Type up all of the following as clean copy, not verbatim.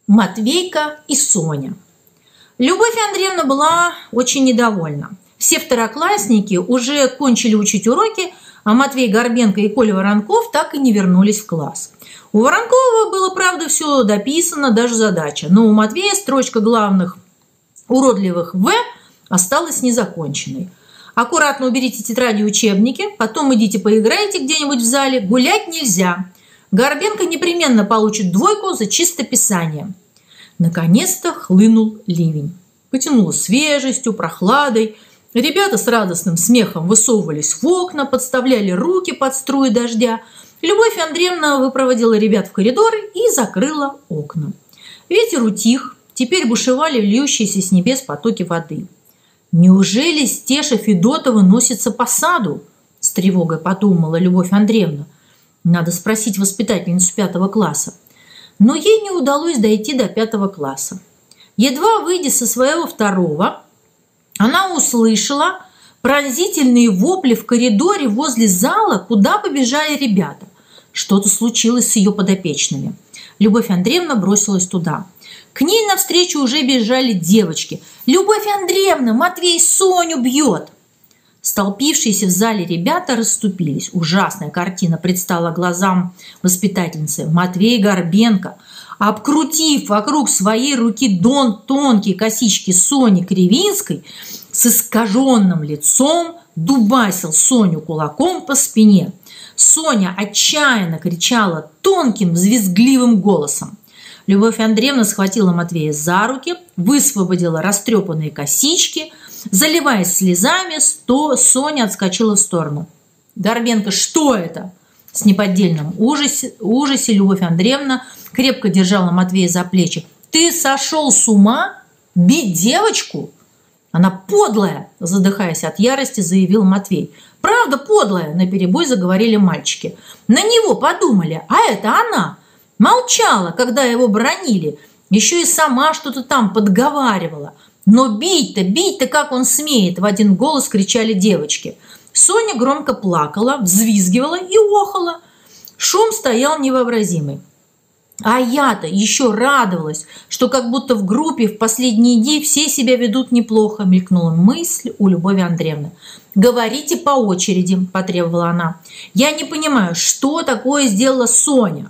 Матвейка и Соня. Любовь Андреевна была очень недовольна. Все второклассники уже кончили учить уроки, а Матвей Горбенко и Коля Воронков так и не вернулись в класс. У Воронкова было, правда, все дописано, даже задача, но у Матвея строчка главных уродливых «В» осталась незаконченной. Аккуратно уберите тетради и учебники, потом идите поиграйте где-нибудь в зале, гулять нельзя. Горбенко непременно получит двойку за чистописание. Наконец-то хлынул ливень. Потянуло свежестью, прохладой. Ребята с радостным смехом высовывались в окна, подставляли руки под струи дождя. Любовь Андреевна выпроводила ребят в коридоры и закрыла окна. Ветер утих, теперь бушевали льющиеся с небес потоки воды. «Неужели Стеша Федотова носится по саду?» – с тревогой подумала Любовь Андреевна. Надо спросить воспитательницу 5 класса. Но ей не удалось дойти до 5 класса. Едва выйдя со своего 2-го, она услышала пронзительные вопли в коридоре возле зала, куда побежали ребята. Что-то случилось с ее подопечными. Любовь Андреевна бросилась туда. К ней навстречу уже бежали девочки. «Любовь Андреевна, Матвей Соню бьет!» Столпившиеся в зале ребята расступились. Ужасная картина предстала глазам воспитательницы. Матвей Горбенко, обкрутив вокруг своей руки тонкие косички Сони Кривинской, с искаженным лицом дубасил Соню кулаком по спине. Соня отчаянно кричала тонким, взвизгливым голосом. Любовь Андреевна схватила Матвея за руки, высвободила растрепанные косички. Заливаясь слезами, Соня отскочила в сторону. «Горбенко, что это?» С неподдельным ужасе Любовь Андреевна крепко держала Матвея за плечи. «Ты сошел с ума? Бить девочку?» «Она подлая!» – задыхаясь от ярости, заявил Матвей. «Правда подлая!» – наперебой заговорили мальчики. «На него подумали, а это она!» Молчала, когда его бранили, еще и сама что-то там подговаривала. «Но бить-то как он смеет!» – в один голос кричали девочки. Соня громко плакала, взвизгивала и охала. Шум стоял невообразимый. А я-то еще радовалась, что как будто в группе в последние дни все себя ведут неплохо, мелькнула мысль у Любови Андреевны. «Говорите по очереди», – потребовала она. «Я не понимаю, что такое сделала Соня?»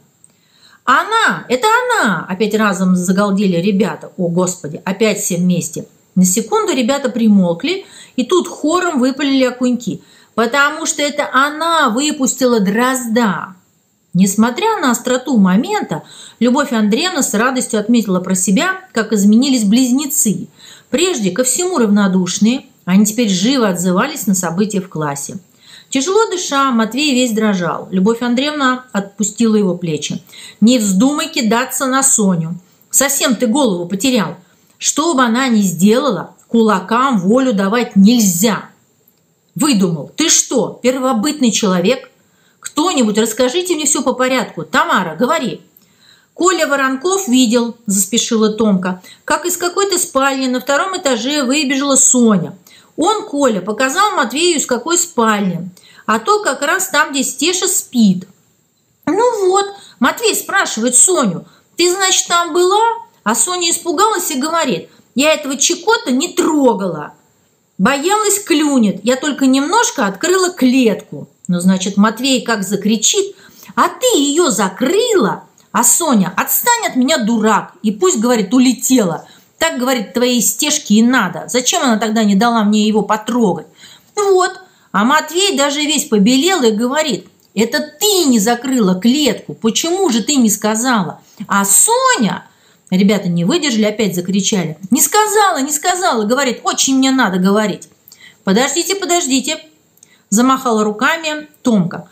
«Она! Это она!» – опять разом загалдели ребята. О, Господи, опять все вместе. На секунду ребята примолкли, и тут хором выпалили окуньки. «Потому что это она выпустила дрозда!» Несмотря на остроту момента, Любовь Андреевна с радостью отметила про себя, как изменились близнецы. Прежде ко всему равнодушные, они теперь живо отзывались на события в классе. Тяжело дыша, Матвей весь дрожал. Любовь Андреевна отпустила его плечи. «Не вздумай кидаться на Соню. Совсем ты голову потерял. Что бы она ни сделала, кулакам волю давать нельзя». «Выдумал. Ты что, первобытный человек? Кто-нибудь расскажите мне все по порядку. Тамара, говори». «Коля Воронков видел», – заспешила Томка, «как из какой-то спальни на 2-м этаже выбежала Соня. Он, Коля, показал Матвею, из какой спальни, а то как раз там, где Стеша спит». «Ну вот», – Матвей спрашивает Соню, «ты, значит, там была?» А Соня испугалась и говорит, «Я этого Чекота не трогала. Боялась, клюнет. Я только немножко открыла клетку». Ну, значит, Матвей как закричит, «А ты ее закрыла?» А Соня, «Отстань от меня, дурак!» И пусть, говорит, улетела. Так, говорит, твоей Стешке и надо. Зачем она тогда не дала мне его потрогать? Вот. А Матвей даже весь побелел и говорит, «Это ты не закрыла клетку. Почему же ты не сказала?» А Соня... Ребята не выдержали, опять закричали. «Не сказала, не сказала!» Говорит, «Очень мне надо говорить». «Подождите, подождите!» Замахала руками Томка.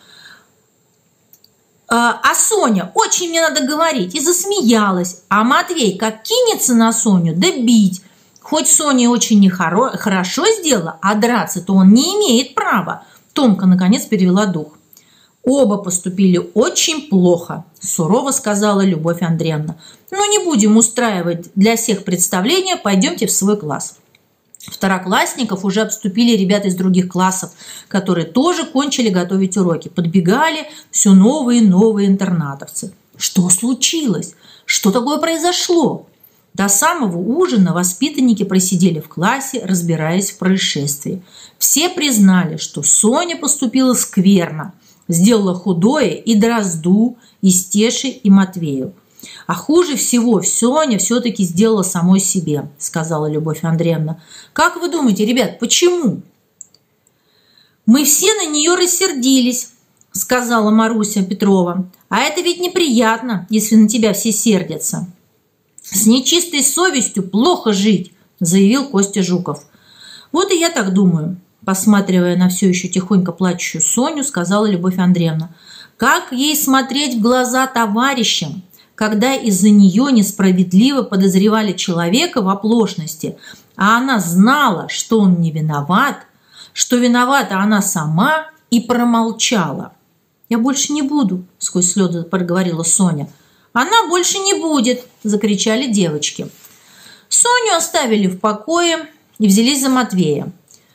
А Соня, «Очень мне надо говорить», и засмеялась. А Матвей как кинется на Соню, да бить. Хоть Соня очень хорошо сделала, а драться-то он не имеет права. Томка наконец перевела дух. «Оба поступили очень плохо», – сурово сказала Любовь Андреевна. «Но не будем устраивать для всех представления, пойдемте в свой класс». Второклассников уже обступили ребята из других классов, которые тоже кончили готовить уроки. Подбегали все новые и новые интернатовцы. «Что случилось?» Что такое произошло? До самого ужина воспитанники просидели в классе, разбираясь в происшествии. Все признали, что Соня поступила скверно, сделала худое и Дрозду, и Стеше, и Матвею. А хуже всего Соня все-таки сделала самой себе, сказала Любовь Андреевна. Как вы думаете, ребят, почему? Мы все на нее рассердились, сказала Маруся Петрова. А это ведь неприятно, если на тебя все сердятся. С нечистой совестью плохо жить, заявил Костя Жуков. Вот и я так думаю, посматривая на все еще тихонько плачущую Соню, сказала Любовь Андреевна. Как ей смотреть в глаза товарищам, когда из-за нее несправедливо подозревали человека в оплошности, а она знала, что он не виноват, что виновата она сама, и промолчала. «Я больше не буду», – сквозь слезы проговорила Соня. «Она больше не будет!» – закричали девочки. Соню оставили в покое и взялись за Матвея.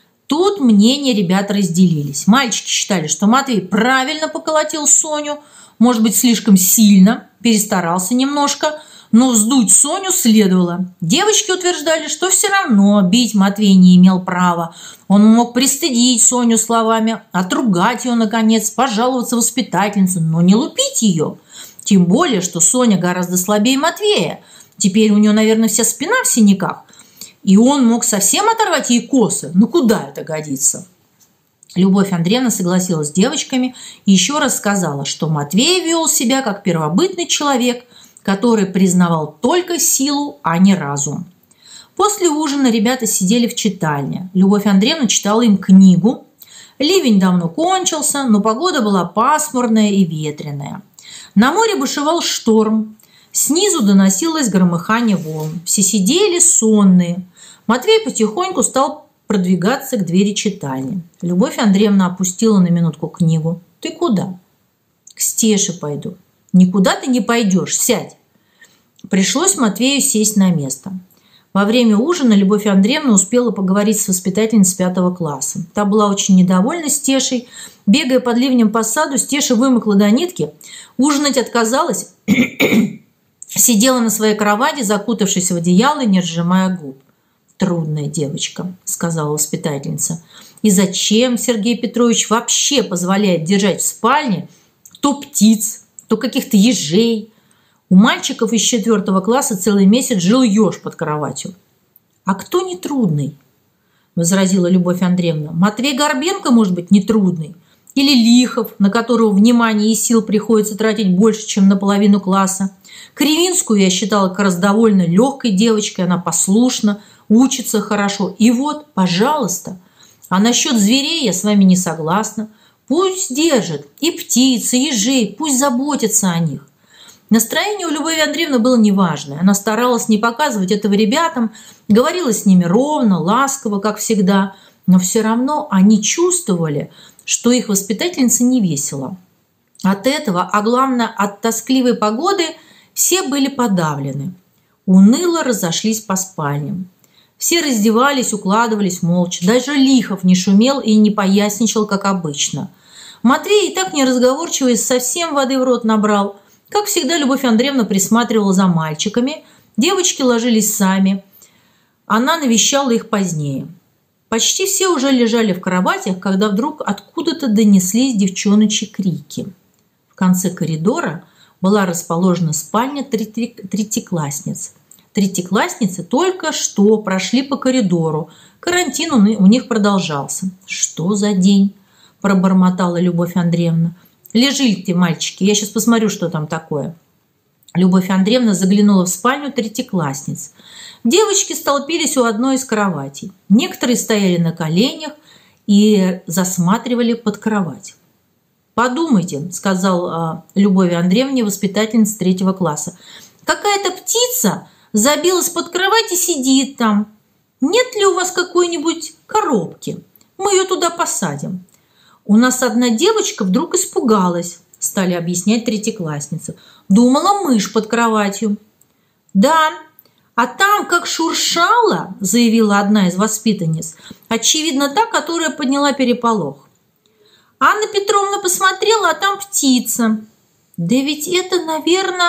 Тут мнения ребят разделились. Мальчики считали, что Матвей правильно поколотил Соню, может быть, слишком сильно, перестарался немножко, но вздуть Соню следовало. Девочки утверждали, что все равно бить Матвей не имел права. Он мог пристыдить Соню словами, отругать ее, наконец, пожаловаться воспитательнице, но не лупить ее. Тем более, что Соня гораздо слабее Матвея. Теперь у нее, наверное, вся спина в синяках. И он мог совсем оторвать ей косы. Ну куда это годится? Любовь Андреевна согласилась с девочками и еще раз сказала, что Матвей вел себя как первобытный человек, который признавал только силу, а не разум. После ужина ребята сидели в читальне. Любовь Андреевна читала им книгу. Ливень давно кончился, но погода была пасмурная и ветреная. На море бушевал шторм. Снизу доносилось громыхание волн. Все сидели сонные. Матвей потихоньку стал продвигаться к двери читальни. Любовь Андреевна опустила на минутку книгу. «Ты куда?» «К Стеше пойду». «Никуда ты не пойдешь, сядь». Пришлось Матвею сесть на место. Во время ужина Любовь Андреевна успела поговорить с воспитательницей 5 класса. Та была очень недовольна Стешей. Бегая под ливнем по саду, Стеша вымокла до нитки, ужинать отказалась, сидела на своей кровати, закутавшись в одеяло и не разжимая губ. «Трудная девочка», – сказала воспитательница. «И зачем Сергей Петрович вообще позволяет держать в спальне то птиц, то каких-то ежей? У мальчиков из 4 класса целый месяц жил еж под кроватью». «А кто не трудный?» – возразила Любовь Андреевна. «Матвей Горбенко, может быть, не трудный. Или Лихов, на которого внимание и сил приходится тратить больше, чем на половину класса. Кривинскую я считала как раз довольно легкой девочкой, она послушна, учится хорошо. И вот, пожалуйста. А насчет зверей я с вами не согласна. Пусть держат и птиц, и ежей, пусть заботятся о них». Настроение у Любови Андреевны было неважное. Она старалась не показывать этого ребятам, говорила с ними ровно, ласково, как всегда, но все равно они чувствовали, что их воспитательница не весела. От этого, а главное, от тоскливой погоды, все были подавлены. Уныло разошлись по спальням. Все раздевались, укладывались молча. Даже Лихов не шумел и не поясничал, как обычно. Матвей и так неразговорчивый, совсем воды в рот набрал. Как всегда, Любовь Андреевна присматривала за мальчиками. Девочки ложились сами. Она навещала их позднее. Почти все уже лежали в кроватях, когда вдруг откуда-то донеслись девчоночьи крики. В конце коридора была расположена спальня третьеклассниц. Третьеклассницы только что прошли по коридору. Карантин у них продолжался. «Что за день?» – пробормотала Любовь Андреевна. «Лежите, мальчики, я сейчас посмотрю, что там такое». Любовь Андреевна заглянула в спальню третьеклассниц. Девочки столпились у одной из кроватей. Некоторые стояли на коленях и засматривали под кровать. «Подумайте», – сказал Любови Андреевне воспитательница 3 класса. «Какая-то птица забилась под кровать и сидит там. Нет ли у вас какой-нибудь коробки? Мы ее туда посадим». «У нас одна девочка вдруг испугалась», – стали объяснять третьеклассницы. «Думала, мышь под кроватью». «Да, а там как шуршала», – заявила одна из воспитанниц. «Очевидно, та, которая подняла переполох». Анна Петровна посмотрела, а там птица. «Да ведь это, наверное,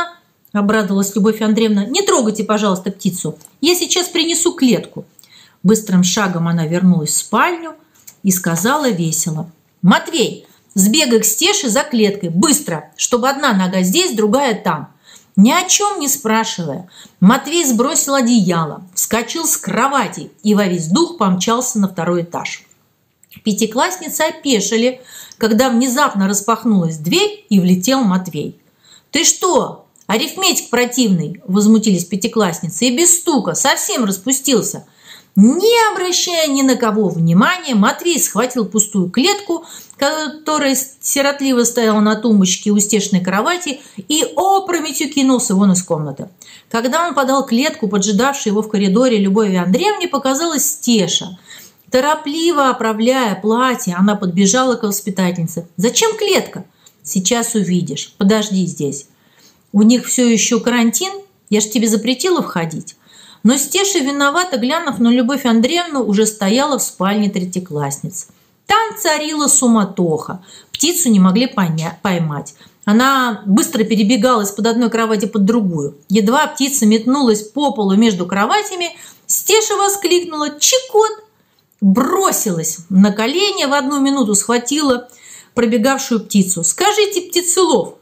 – обрадовалась Любовь Андреевна. «Не трогайте, пожалуйста, птицу. Я сейчас принесу клетку». Быстрым шагом она вернулась в спальню и сказала весело: «Матвей, сбегай к Стеше за клеткой, быстро, чтобы одна нога здесь, другая там». Ни о чем не спрашивая, Матвей сбросил одеяло, вскочил с кровати и во весь дух помчался на второй этаж. Пятиклассницы опешили, когда внезапно распахнулась дверь и влетел Матвей. «Ты что, арифметик противный?» – возмутились пятиклассницы. «И без стука, совсем распустился». Не обращая ни на кого внимания, Матвей схватил пустую клетку, которая сиротливо стояла на тумбочке у Стешиной кровати, и опрометью кинулся вон из комнаты. Когда он подал клетку, поджидавшей его в коридоре Любови Андреевне, показалась Стеша. Торопливо оправляя платье, она подбежала к воспитательнице. «Зачем клетка?» «Сейчас увидишь. Подожди здесь. У них все еще карантин? Я ж тебе запретила входить». Но Стеша, виновато глянув на Любовь Андреевну, уже стояла в спальне третьеклассниц. Там царила суматоха. Птицу не могли поймать. Она быстро перебегала из-под одной кровати под другую. Едва птица метнулась по полу между кроватями, Стеша воскликнула: «Чекот!» Бросилась на колени, в одну минуту схватила пробегавшую птицу. «Скажите, птицелов!»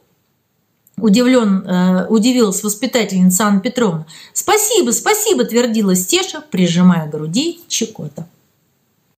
Удивилась воспитательница Анна Петровна. «Спасибо, спасибо!» – твердила Стеша, прижимая к груди Чекота.